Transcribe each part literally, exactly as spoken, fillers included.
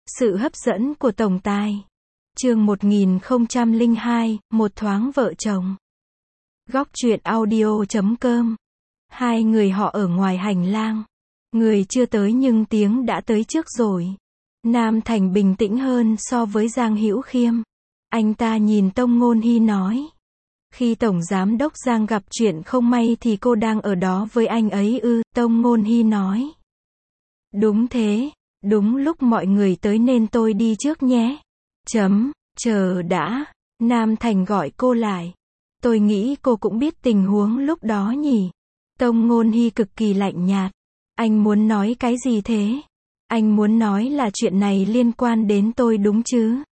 Sự hấp dẫn của tổng tài. Chương một nghìn không trăm lẻ hai, một thoáng vợ chồng. Góc truyện audio chấm com. Hai người họ ở ngoài hành lang. Người chưa tới nhưng tiếng đã tới trước rồi. Nam Thành bình tĩnh hơn so với Giang Hữu Khiêm. Anh ta nhìn Tông Ngôn Hy nói. Khi Tổng Giám Đốc Giang gặp chuyện không may thì cô đang ở đó với anh ấy ư, Tông Ngôn Hy nói. Đúng thế, đúng lúc mọi người tới nên tôi đi trước nhé. Chấm, chờ đã, Nam Thành gọi cô lại. Tôi nghĩ cô cũng biết tình huống lúc đó nhỉ. Tông Ngôn Hy cực kỳ lạnh nhạt. Anh muốn nói cái gì thế? Anh muốn nói là chuyện này liên quan đến tôi đúng chứ?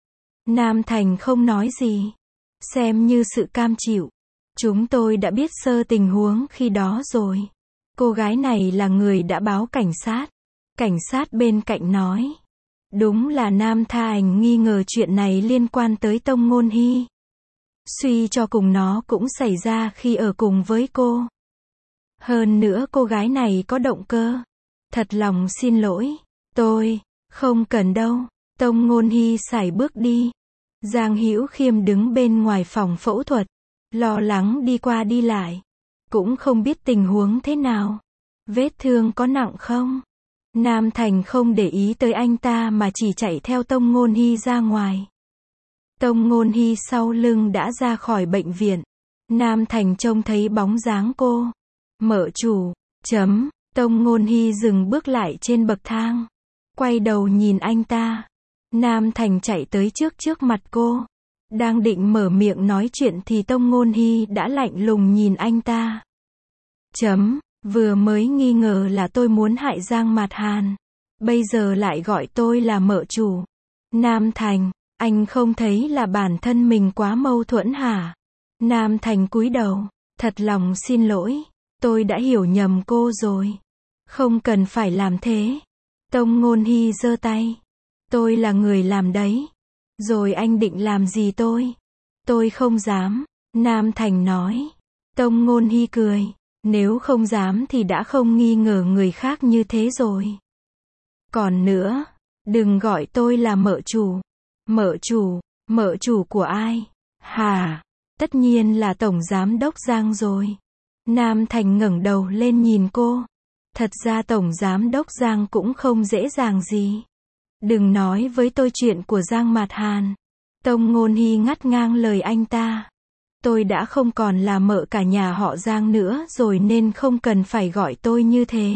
Nam Thành không nói gì. Xem như sự cam chịu. Chúng tôi đã biết sơ tình huống khi đó rồi. Cô gái này là người đã báo cảnh sát. Cảnh sát bên cạnh nói. Đúng là Nam Thành nghi ngờ chuyện này liên quan tới Tông Ngôn Hy. Suy cho cùng nó cũng xảy ra khi ở cùng với cô. Hơn nữa cô gái này có động cơ. Thật lòng xin lỗi. Tôi, không cần đâu. Tông Ngôn Hy sải bước đi. Giang Hữu Khiêm đứng bên ngoài phòng phẫu thuật. Lo lắng đi qua đi lại. Cũng không biết tình huống thế nào. Vết thương có nặng không? Nam Thành không để ý tới anh ta mà chỉ chạy theo Tông Ngôn Hy ra ngoài. Tông Ngôn Hy sau lưng đã ra khỏi bệnh viện. Nam Thành trông thấy bóng dáng cô. Mợ chủ, chấm, Tông Ngôn Hy dừng bước lại trên bậc thang. Quay đầu nhìn anh ta. Nam Thành chạy tới trước trước mặt cô. Đang định mở miệng nói chuyện thì Tông Ngôn Hy đã lạnh lùng nhìn anh ta. Chấm, vừa mới nghi ngờ là tôi muốn hại Giang Mạt Hàn. Bây giờ lại gọi tôi là mợ chủ. Nam Thành, anh không thấy là bản thân mình quá mâu thuẫn hả? Nam Thành cúi đầu. Thật lòng xin lỗi. Tôi đã hiểu nhầm cô rồi. Không cần phải làm thế. Tông Ngôn Hy giơ tay. Tôi là người làm đấy. Rồi anh định làm gì tôi? Tôi không dám. Nam Thành nói. Tông Ngôn Hy cười. Nếu không dám thì đã không nghi ngờ người khác như thế rồi. Còn nữa, đừng gọi tôi là mợ chủ. Mợ chủ, mợ chủ của ai? Hả? Tất nhiên là Tổng Giám Đốc Giang rồi. Nam Thành ngẩng đầu lên nhìn cô. Thật ra Tổng Giám Đốc Giang cũng không dễ dàng gì. Đừng nói với tôi chuyện của Giang Mạt Hàn. Tông Ngôn Hy ngắt ngang lời anh ta. Tôi đã không còn là mợ cả nhà họ Giang nữa rồi nên không cần phải gọi tôi như thế.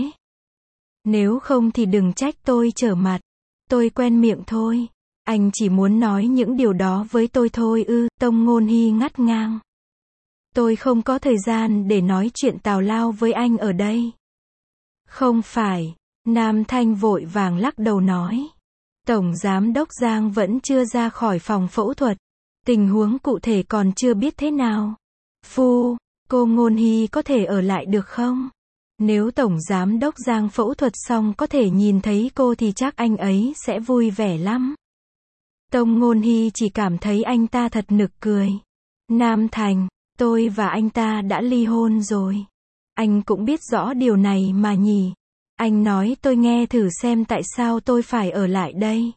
Nếu không thì đừng trách tôi trở mặt. Tôi quen miệng thôi. Anh chỉ muốn nói những điều đó với tôi thôi ư, Tông Ngôn Hy ngắt ngang. Tôi không có thời gian để nói chuyện tào lao với anh ở đây. Không phải, Nam Thanh vội vàng lắc đầu nói. Tổng Giám Đốc Giang vẫn chưa ra khỏi phòng phẫu thuật. Tình huống cụ thể còn chưa biết thế nào. Phu, cô Ngôn Hy có thể ở lại được không? Nếu Tổng Giám Đốc Giang phẫu thuật xong có thể nhìn thấy cô thì chắc anh ấy sẽ vui vẻ lắm. Tông Ngôn Hy chỉ cảm thấy anh ta thật nực cười. Nam Thành, tôi và anh ta đã ly hôn rồi. Anh cũng biết rõ điều này mà nhỉ. Anh nói tôi nghe thử xem tại sao tôi phải ở lại đây.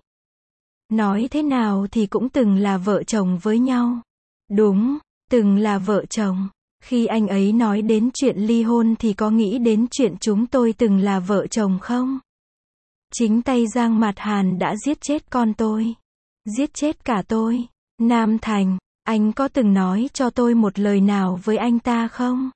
Nói thế nào thì cũng từng là vợ chồng với nhau. Đúng, từng là vợ chồng. Khi anh ấy nói đến chuyện ly hôn thì có nghĩ đến chuyện chúng tôi từng là vợ chồng không? Chính tay Giang Mạt Hàn đã giết chết con tôi. Giết chết cả tôi. Nam Thành, anh có từng nói cho tôi một lời nào với anh ta không?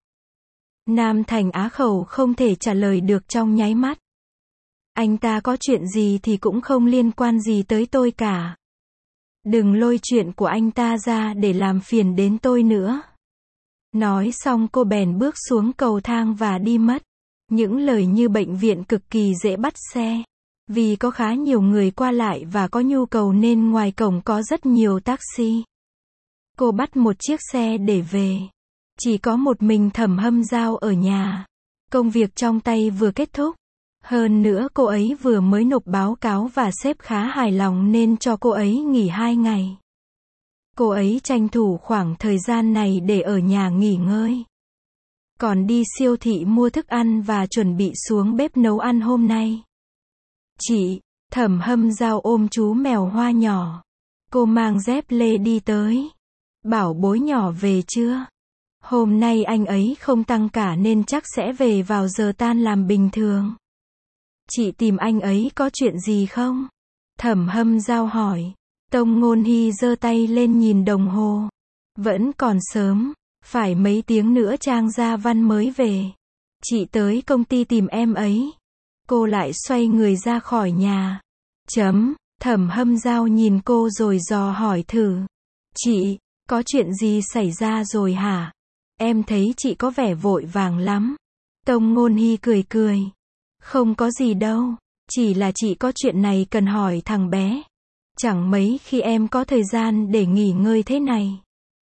Nam Thành á khẩu không thể trả lời được trong nháy mắt. Anh ta có chuyện gì thì cũng không liên quan gì tới tôi cả. Đừng lôi chuyện của anh ta ra để làm phiền đến tôi nữa. Nói xong cô bèn bước xuống cầu thang và đi mất. Những lời như bệnh viện cực kỳ dễ bắt xe. Vì có khá nhiều người qua lại và có nhu cầu nên ngoài cổng có rất nhiều taxi. Cô bắt một chiếc xe để về. Chỉ có một mình Thẩm Hâm Giao ở nhà. Công việc trong tay vừa kết thúc. Hơn nữa cô ấy vừa mới nộp báo cáo và sếp khá hài lòng nên cho cô ấy nghỉ hai ngày. Cô ấy tranh thủ khoảng thời gian này để ở nhà nghỉ ngơi. Còn đi siêu thị mua thức ăn và chuẩn bị xuống bếp nấu ăn hôm nay. Chị, Thẩm Hâm Dao ôm chú mèo hoa nhỏ. Cô mang dép lê đi tới. Bảo bối nhỏ về chưa? Hôm nay anh ấy không tăng cả nên chắc sẽ về vào giờ tan làm bình thường. Chị tìm anh ấy có chuyện gì không? Thẩm Hâm Dao hỏi. Tông Ngôn Hy giơ tay lên nhìn đồng hồ. Vẫn còn sớm, phải mấy tiếng nữa Trang Gia Văn mới về. Chị tới công ty tìm em ấy. Cô lại xoay người ra khỏi nhà. Chấm, Thẩm Hâm Dao nhìn cô rồi dò hỏi thử. Chị, có chuyện gì xảy ra rồi hả? Em thấy chị có vẻ vội vàng lắm. Tông Ngôn Hy cười cười. Không có gì đâu, chỉ là chị có chuyện này cần hỏi thằng bé. Chẳng mấy khi em có thời gian để nghỉ ngơi thế này.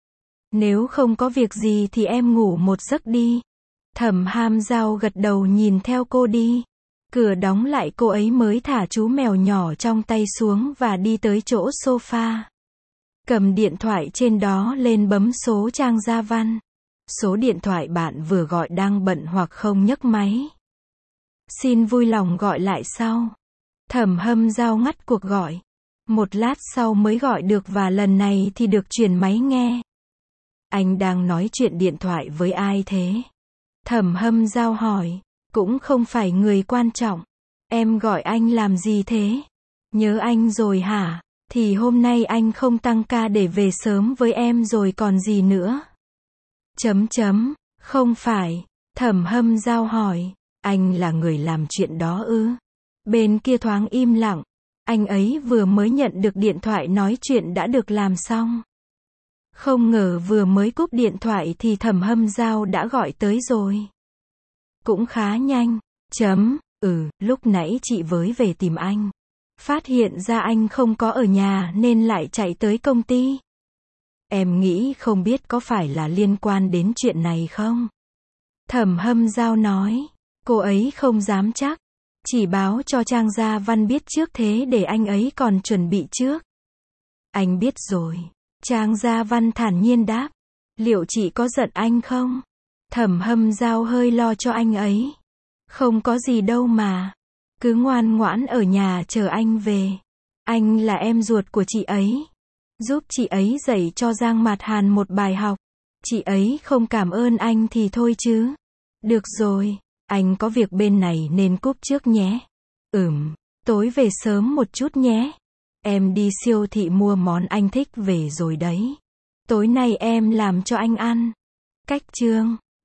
Nếu không có việc gì thì em ngủ một giấc đi. Thẩm Hâm Dao gật đầu nhìn theo cô đi. Cửa đóng lại cô ấy mới thả chú mèo nhỏ trong tay xuống và đi tới chỗ sofa. Cầm điện thoại trên đó lên bấm số Trang Gia Văn. Số điện thoại bạn vừa gọi đang bận hoặc không nhấc máy. Xin vui lòng gọi lại sau. Thẩm Hâm Dao ngắt cuộc gọi. Một lát sau mới gọi được và lần này thì được truyền máy nghe. Anh đang nói chuyện điện thoại với ai thế? Thẩm Hâm Dao hỏi. Cũng không phải người quan trọng. Em gọi anh làm gì thế? Nhớ anh rồi hả? Thì hôm nay anh không tăng ca để về sớm với em rồi còn gì nữa? Chấm chấm, không phải. Thẩm Hâm Dao hỏi. Anh là người làm chuyện đó ư? Bên kia thoáng im lặng. Anh ấy vừa mới nhận được điện thoại nói chuyện đã được làm xong. Không ngờ vừa mới cúp điện thoại thì Thẩm Hâm Dao đã gọi tới rồi. Cũng khá nhanh. Chấm, ừ, lúc nãy chị với về tìm anh. Phát hiện ra anh không có ở nhà nên lại chạy tới công ty. Em nghĩ không biết có phải là liên quan đến chuyện này không? Thẩm Hâm Dao nói. Cô ấy không dám chắc. Chỉ báo cho Trang Gia Văn biết trước thế để anh ấy còn chuẩn bị trước. Anh biết rồi. Trang Gia Văn thản nhiên đáp. Liệu chị có giận anh không? Thẩm Hâm Dao hơi lo cho anh ấy. Không có gì đâu mà. Cứ ngoan ngoãn ở nhà chờ anh về. Anh là em ruột của chị ấy. Giúp chị ấy dạy cho Giang Mạt Hàn một bài học. Chị ấy không cảm ơn anh thì thôi chứ. Được rồi, anh có việc bên này nên cúp trước nhé. Ừm, tối về sớm một chút nhé. Em đi siêu thị mua món anh thích về rồi đấy. Tối nay em làm cho anh ăn. Cách chương